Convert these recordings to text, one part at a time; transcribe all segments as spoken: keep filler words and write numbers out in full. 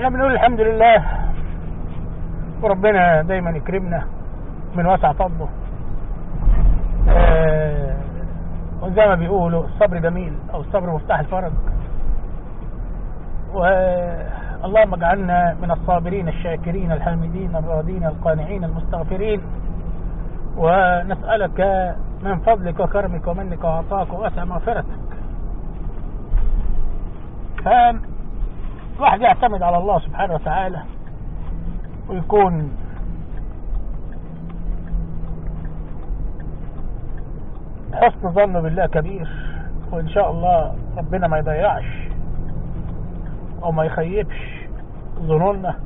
احنا بنقول الحمد لله، وربنا دايما يكرمنا من واسع فضله. آه وزي ما بيقولوا الصبر جميل، او الصبر مفتاح الفرج. واللهم اجعلنا من الصابرين الشاكرين الحامدين الراضين القانعين المستغفرين، ونسألك من فضلك وكرمك ومنك وعطاك ووسع مغفرتك. فالواحد يعتمد على الله سبحانه وتعالى، ويكون حسن ظن بالله كبير، وإن شاء الله ربنا ما يضيعش أو ما يخيبش ظنوننا،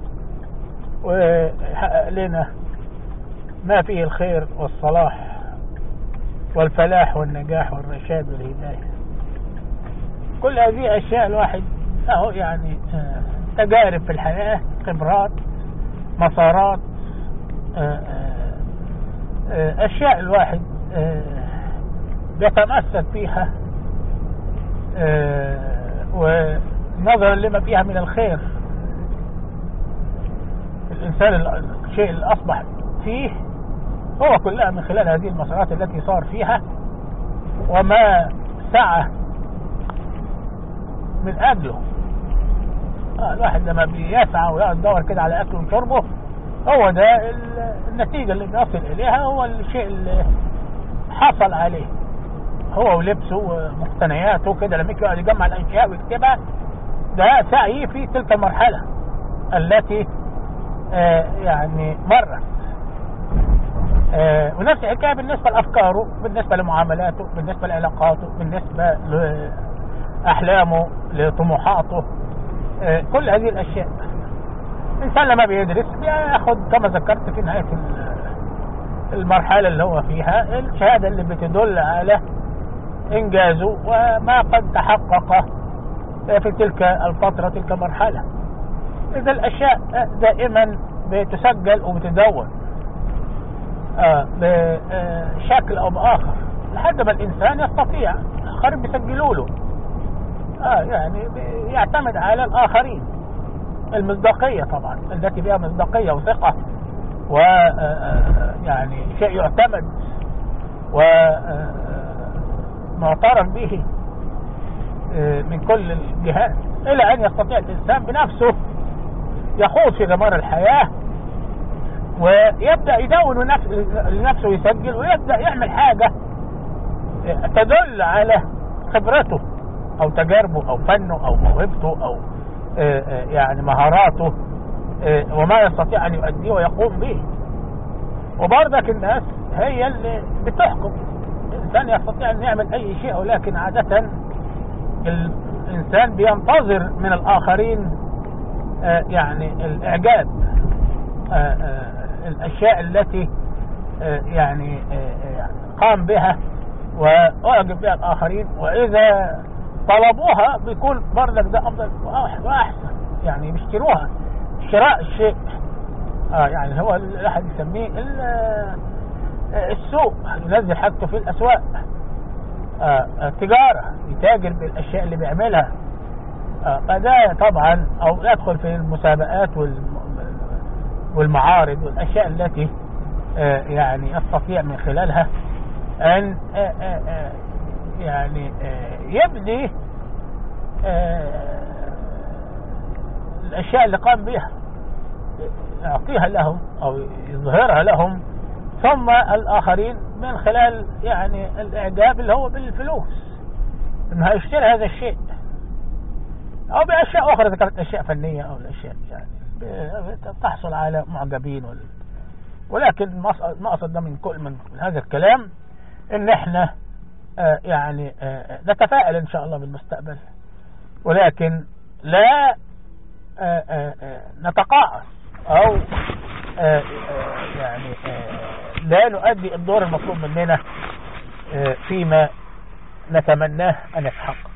ويحقق لنا ما فيه الخير والصلاح والفلاح والنجاح والرشاد والهداية. كل هذه أشياء الواحد أهو يعني تجارب في الحياة، خبرات، مسارات، أشياء الواحد بيتمسك فيها ونظرا لما فيها من الخير. الإنسان الشيء اللي أصبح فيه هو كلها من خلال هذه المسارات التي صار فيها، وما سعى من أجله. آه الواحد لما بيسعى ويقعد يدور كده على أكله وشربه، هو ده النتيجة اللي بيصل إليها، هو الشيء اللي حصل عليه هو ولبسه ومقتنياته كده. لما يقعد يجمع الأشياء ويكتبها، ده سعي في تلك المرحلة التي آه يعني مرت. آه ونفس الحكاية بالنسبة لأفكاره، بالنسبة لمعاملاته، بالنسبة لعلاقاته، بالنسبة لأحلامه، لطموحاته. آه كل هذه الأشياء الإنسان لما بيدرس بياخد كما ذكرت في نهاية المرحلة اللي هو فيها الشهادة اللي بتدل على إنجازه وما قد تحقق في تلك الفترة، تلك المرحلة. إذا الأشياء دائما بتسجل وبتدون آه بشكل أو بآخر لحد ما الإنسان يستطيع الآخرين بيسجلوا له. آه يعني يعتمد على الآخرين. المصداقية طبعا التي فيها مصداقية وثقة و يعني شيء يعتمد ومعترف به من كل الجهات، إلى أن يستطيع الإنسان بنفسه يخوض في غمار الحياة ويبدأ يدون لنفسه ويسجل، ويبدأ يعمل حاجة تدل على خبرته أو تجاربه أو فنه أو موهبته أو يعني مهاراته وما يستطيع أن يؤديه ويقوم به. وبرضك الناس هي اللي بتحكم. الإنسان يستطيع أن يعمل أي شيء، ولكن عادة الإنسان بينتظر من الآخرين يعني الإعجاب، الأشياء التي يعني قام بها وأعجب بها الآخرين، وإذا طلبوها بيكون برضك ده أفضل وأحسن، يعني بيشتروها شراء الشيء. آه يعني هو الواحد يسميه السوق، ينزل حاجته في الأسواق. آه التجارة، يتاجر بالأشياء اللي بيعملها. آه فده طبعا أو يدخل في المسابقات والمعارض والأشياء التي آه يعني يستطيع من خلالها أن آه آه يعني آه يبدي آه الأشياء اللي قام بها، يعطيها لهم أو يظهرها لهم، ثم الآخرين من خلال يعني الإعجاب اللي هو بالفلوس إنه هيشتري هذا الشيء، أو بأشياء أخرى ذكرت أشياء فنية أو الأشياء يعني تحصل على معجبين. ولكن المقصد ده من كل من هذا الكلام إن إحنا آه يعني آه نتفائل إن شاء الله بالمستقبل، ولكن لا آه آه آه نتقاعس أو آه آه يعني آه لا نؤدي الدور المطلوب مننا آه فيما نتمناه أن يتحقق.